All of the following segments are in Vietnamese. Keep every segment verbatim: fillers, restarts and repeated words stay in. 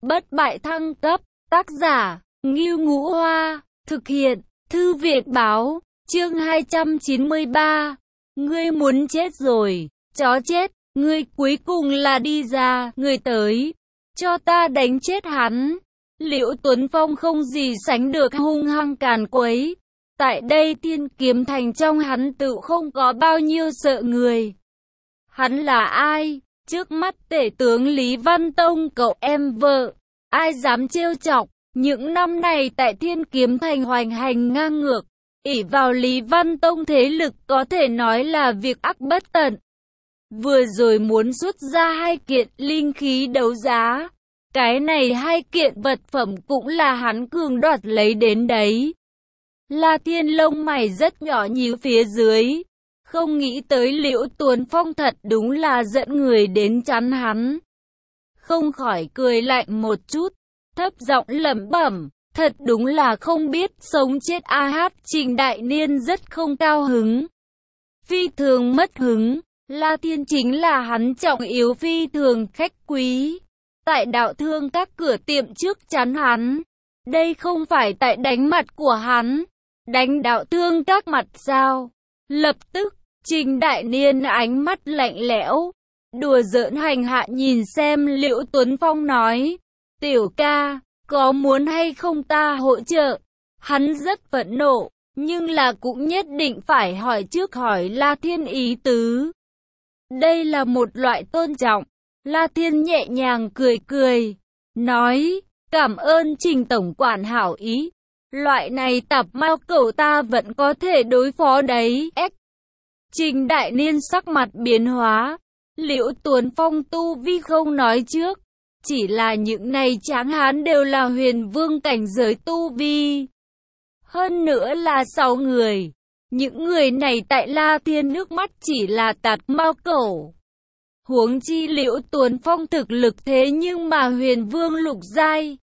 bất bại thăng cấp, tác giả, Ngưu Ngũ Hoa, thực hiện, Thư viện Báo, chương hai trăm chín mươi ba. Ngươi muốn chết rồi, chó chết, ngươi cuối cùng là đi ra, ngươi tới, cho ta đánh chết hắn. Liễu Tuấn Phong không gì sánh được hung hăng càn quấy. Tại đây Thiên Kiếm Thành trong hắn tự không có bao nhiêu sợ người. Hắn là ai? Trước mắt tể tướng Lý Văn Tông cậu em vợ, ai dám trêu chọc? Những năm này tại Thiên Kiếm Thành hoành hành ngang ngược, ỷ vào Lý Văn Tông thế lực có thể nói là việc ác bất tận. Vừa rồi muốn xuất ra hai kiện linh khí đấu giá, cái này hai kiện vật phẩm cũng là hắn cường đoạt lấy đến đấy. La Thiên lông mày rất nhỏ nhíu phía dưới, không nghĩ tới Liễu Tuấn Phong thật đúng là dẫn người đến chắn hắn. Không khỏi cười lạnh một chút, thấp giọng lẩm bẩm, thật đúng là không biết sống chết a hát. Trình Đại Niên rất không cao hứng, phi thường mất hứng. La Thiên chính là hắn trọng yếu phi thường khách quý, tại Đạo Thương các cửa tiệm trước chắn hắn. Đây không phải tại đánh mặt của hắn, đánh Đạo Thương các mặt sao? Lập tức, Trình Đại Niên ánh mắt lạnh lẽo, đùa giỡn hành hạ nhìn xem Liễu Tuấn Phong nói, tiểu ca, có muốn hay không ta hỗ trợ? Hắn rất phẫn nộ, nhưng là cũng nhất định phải hỏi trước hỏi La Thiên ý tứ. Đây là một loại tôn trọng. La Thiên nhẹ nhàng cười cười, nói, cảm ơn Trình tổng quản hảo ý. Loại này tạp mao cẩu ta vẫn có thể đối phó đấy. Ếch. Trình Đại Niên sắc mặt biến hóa. Liễu Tuấn Phong tu vi không nói trước, chỉ là những này tráng hán đều là huyền vương cảnh giới tu vi. Hơn nữa là sáu người. Những người này tại La Thiên nước mắt chỉ là tạp mao cẩu. Huống chi Liễu Tuấn Phong thực lực thế nhưng mà huyền vương lục giai.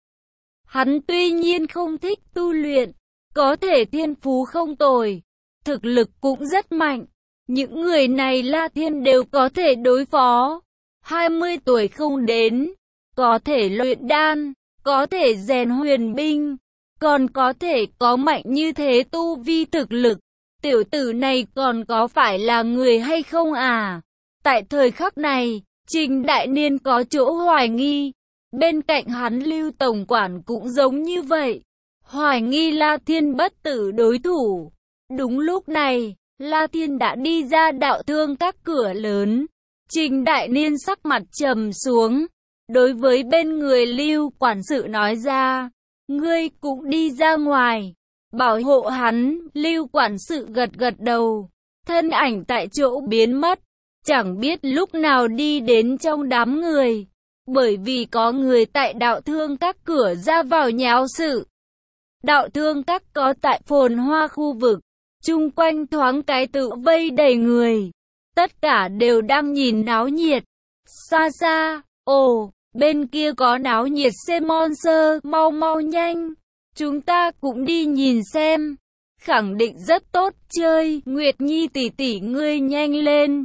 Hắn tuy nhiên không thích tu luyện, có thể thiên phú không tồi, thực lực cũng rất mạnh. Những người này La Thiên đều có thể đối phó. hai mươi tuổi không đến, có thể luyện đan, có thể rèn huyền binh, còn có thể có mạnh như thế tu vi thực lực. Tiểu tử này còn có phải là người hay không à? Tại thời khắc này, Trình Đại Niên có chỗ hoài nghi. Bên cạnh hắn Lưu tổng quản cũng giống như vậy, hoài nghi La Thiên bất tử đối thủ. Đúng lúc này, La Thiên đã đi ra Đạo Thương các cửa lớn. Trình Đại Niên sắc mặt trầm xuống, đối với bên người Lưu quản sự nói ra, ngươi cũng đi ra ngoài, bảo hộ hắn. Lưu quản sự gật gật đầu, thân ảnh tại chỗ biến mất, chẳng biết lúc nào đi đến trong đám người. Bởi vì có người tại Đạo Thương các cửa ra vào nháo sự. Đạo Thương các có tại phồn hoa khu vực, chung quanh thoáng cái tự vây đầy người, tất cả đều đang nhìn náo nhiệt. Xa xa, ồ, bên kia có náo nhiệt xem monster, mau mau nhanh, chúng ta cũng đi nhìn xem, khẳng định rất tốt chơi. Nguyệt Nhi tỷ tỷ ngươi nhanh lên,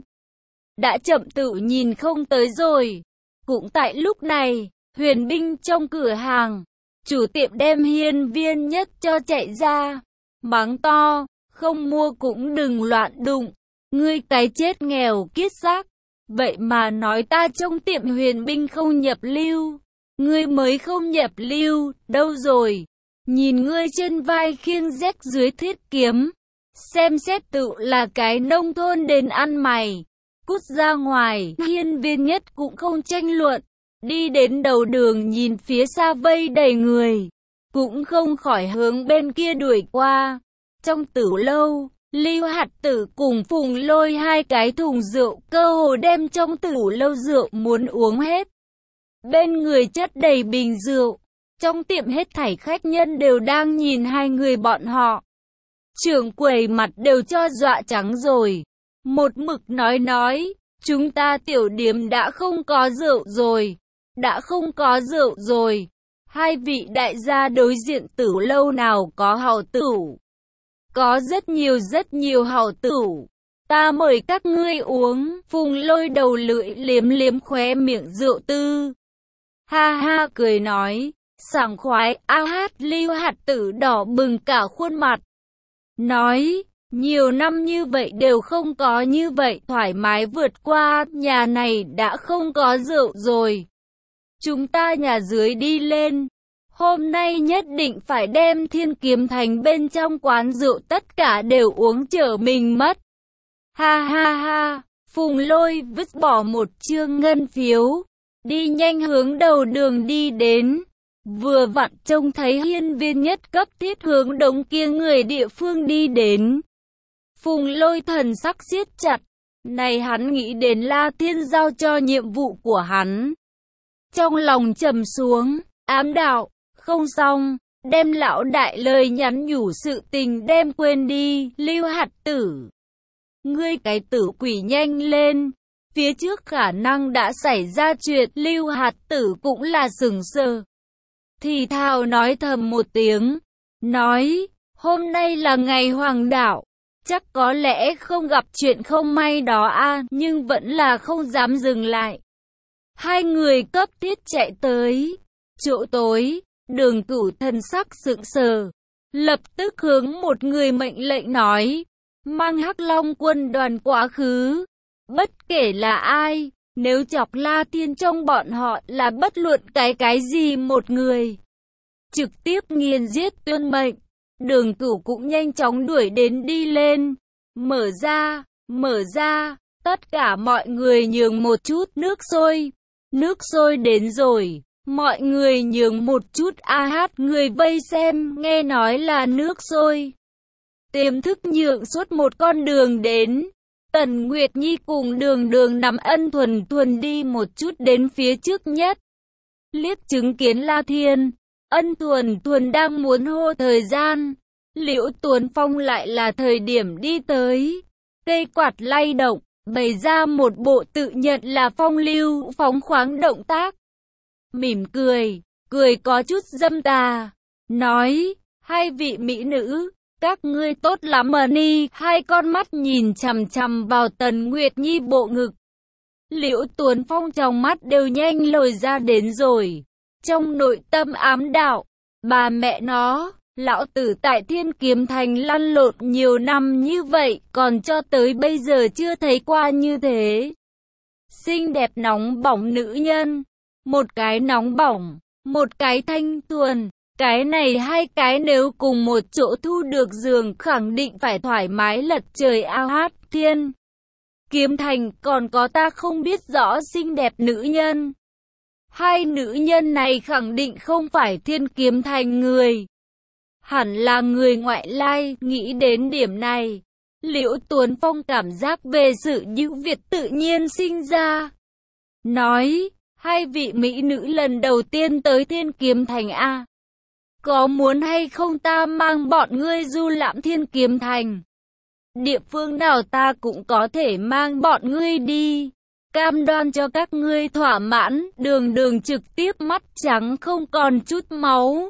đã chậm tự nhìn không tới rồi. Cũng tại lúc này, huyền binh trong cửa hàng, chủ tiệm đem hiên viên nhất cho chạy ra, mắng to, không mua cũng đừng loạn đụng, ngươi cái chết nghèo kiết xác, vậy mà nói ta trong tiệm huyền binh không nhập lưu, ngươi mới không nhập lưu, đâu rồi, nhìn ngươi trên vai khiêng rách dưới thiết kiếm, xem xét tự là cái nông thôn đến ăn mày. Cút ra ngoài. Hiên viên nhất cũng không tranh luận, đi đến đầu đường nhìn phía xa vây đầy người, cũng không khỏi hướng bên kia đuổi qua. Trong tử lâu, Lưu Hạt Tử cùng Phùng Lôi hai cái thùng rượu cơ hồ đem trong tử lâu rượu muốn uống hết. Bên người chất đầy bình rượu, trong tiệm hết thảy khách nhân đều đang nhìn hai người bọn họ. Trưởng quầy mặt đều cho dọa trắng rồi. Một mực nói nói, chúng ta tiểu điếm đã không có rượu rồi, đã không có rượu rồi. Hai vị đại gia đối diện tử lâu nào có hào tử? Có rất nhiều rất nhiều hào tử. Ta mời các ngươi uống. Phùng Lôi đầu lưỡi liếm liếm khóe miệng rượu tư. Ha ha cười nói, sảng khoái. A Hát Lưu Hạt Tử đỏ bừng cả khuôn mặt. Nói, nhiều năm như vậy đều không có như vậy thoải mái vượt qua, nhà này đã không có rượu rồi. Chúng ta nhà dưới đi lên. Hôm nay nhất định phải đem Thiên Kiếm Thành bên trong quán rượu tất cả đều uống trở mình mất. Ha ha ha, Phùng Lôi vứt bỏ một chương ngân phiếu, đi nhanh hướng đầu đường đi đến. Vừa vặn trông thấy hiên viên nhất cấp thiết hướng đống kia người địa phương đi đến. Phùng Lôi thần sắc siết chặt, này hắn nghĩ đến La Thiên giao cho nhiệm vụ của hắn. Trong lòng trầm xuống, ám đạo, không xong, đem lão đại lời nhắn nhủ sự tình đem quên đi, Lưu Hạt Tử. Ngươi cái tử quỷ nhanh lên, phía trước khả năng đã xảy ra chuyện. Lưu Hạt Tử cũng là sừng sờ. Thì thào nói thầm một tiếng, nói, hôm nay là ngày hoàng đạo, chắc có lẽ không gặp chuyện không may đó a, nhưng vẫn là không dám dừng lại. Hai người cấp thiết chạy tới chỗ tối, Đường Cửu thần sắc sững sờ, lập tức hướng một người mệnh lệnh nói, mang Hắc Long quân đoàn quá khứ, bất kể là ai, nếu chọc La Thiên trong bọn họ là bất luận cái cái gì một người, trực tiếp nghiền giết tuân mệnh. Đường Cửu cũng nhanh chóng đuổi đến đi lên, mở ra, mở ra, tất cả mọi người nhường một chút. Nước sôi, nước sôi đến rồi, mọi người nhường một chút. A Hát người vây xem, nghe nói là nước sôi, tiềm thức nhượng suốt một con đường đến. Tần Nguyệt Nhi cùng Đường Đường nắm Ân Thuần Thuần đi một chút đến phía trước nhất, liếc chứng kiến La Thiên. Ân Thuần Thuần đang muốn hô thời gian, Liễu Tuấn Phong lại là thời điểm đi tới, cây quạt lay động, bày ra một bộ tự nhận là phong lưu phóng khoáng động tác. Mỉm cười, cười có chút dâm tà, nói, hai vị mỹ nữ, các ngươi tốt lắm mà ni. Hai con mắt nhìn chằm chằm vào Tần Nguyệt Nhi bộ ngực. Liễu Tuấn Phong trong mắt đều nhanh lồi ra đến rồi. Trong nội tâm ám đạo, bà mẹ nó, lão tử tại Thiên Kiếm Thành lăn lộn nhiều năm như vậy, còn cho tới bây giờ chưa thấy qua như thế. Xinh đẹp nóng bỏng nữ nhân, một cái nóng bỏng, một cái thanh thuần, cái này hai cái nếu cùng một chỗ thu được giường khẳng định phải thoải mái lật trời. A Hát Thiên Kiếm Thành còn có ta không biết rõ xinh đẹp nữ nhân. Hai nữ nhân này khẳng định không phải Thiên Kiếm Thành người, hẳn là người ngoại lai. Nghĩ đến điểm này, Liễu Tuấn Phong cảm giác về sự ưu việt tự nhiên sinh ra. Nói, hai vị mỹ nữ lần đầu tiên tới Thiên Kiếm Thành a, có muốn hay không ta mang bọn ngươi du lãm Thiên Kiếm Thành? Địa phương nào ta cũng có thể mang bọn ngươi đi, cam đoan cho các ngươi thỏa mãn. Đường Đường trực tiếp mắt trắng không còn chút máu,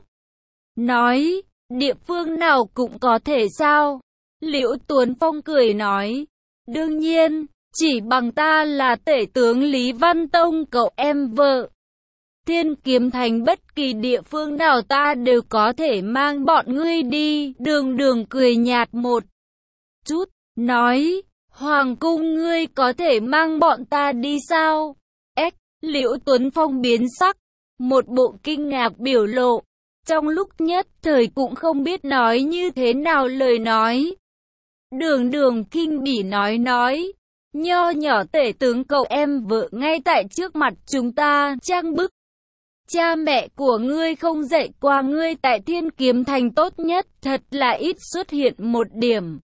nói, địa phương nào cũng có thể sao? Liễu Tuấn Phong cười nói, đương nhiên, chỉ bằng ta là tể tướng Lý Văn Tông cậu em vợ. Thiên Kiếm Thành bất kỳ địa phương nào ta đều có thể mang bọn ngươi đi. Đường Đường cười nhạt một chút, nói, Hoàng cung ngươi có thể mang bọn ta đi sao? Ếch, Liễu Tuấn Phong biến sắc, một bộ kinh ngạc biểu lộ, trong lúc nhất thời cũng không biết nói như thế nào lời nói. Đường Đường kinh bỉ nói nói, nho nhỏ tể tướng cậu em vợ ngay tại trước mặt chúng ta, trang bức. Cha mẹ của ngươi không dạy qua ngươi tại Thiên Kiếm Thành tốt nhất, thật là ít xuất hiện một điểm.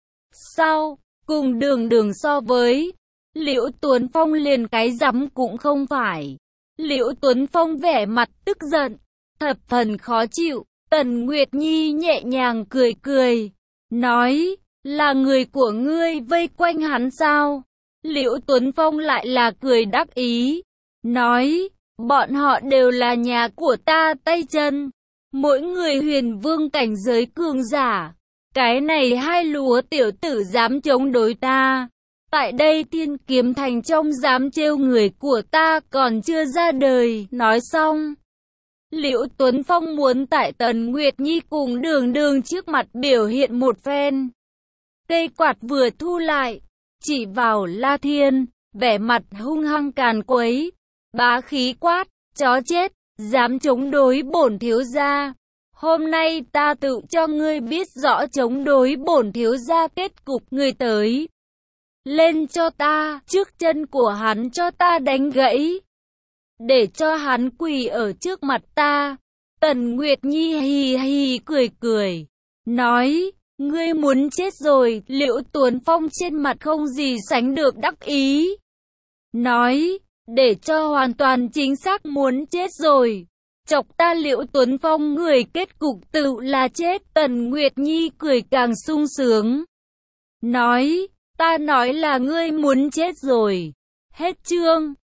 Sao, cùng Đường Đường so với, Liễu Tuấn Phong liền cái rắm cũng không phải. Liễu Tuấn Phong vẻ mặt tức giận, thập phần khó chịu. Tần Nguyệt Nhi nhẹ nhàng cười cười, nói, là người của ngươi vây quanh hắn sao? Liễu Tuấn Phong lại là cười đắc ý, nói, bọn họ đều là nhà của ta tay chân, mỗi người huyền vương cảnh giới cường giả. Cái này hai lúa tiểu tử dám chống đối ta, Tại đây Thiên Kiếm Thành trong dám trêu người của ta còn chưa ra đời. Nói xong, Liễu Tuấn Phong muốn tại Tần Nguyệt Nhi cùng Đường Đường trước mặt biểu hiện một phen. Cây quạt vừa thu lại, chỉ vào La Thiên, vẻ mặt hung hăng càn quấy, bá khí quát, chó chết, dám chống đối bổn thiếu gia. Hôm nay ta tự cho ngươi biết rõ chống đối bổn thiếu gia kết cục. Ngươi tới, lên cho ta, trước chân của hắn cho ta đánh gãy, để cho hắn quỳ ở trước mặt ta. Tần Nguyệt Nhi hì hì cười cười, nói, ngươi muốn chết rồi. Liễu Tuấn Phong trên mặt không gì sánh được đắc ý, nói, để cho hoàn toàn chính xác muốn chết rồi. Chọc ta Liễu Tuấn Phong người kết cục tự là chết. Tần Nguyệt Nhi cười càng sung sướng, nói, ta nói là ngươi muốn chết rồi. Hết chương.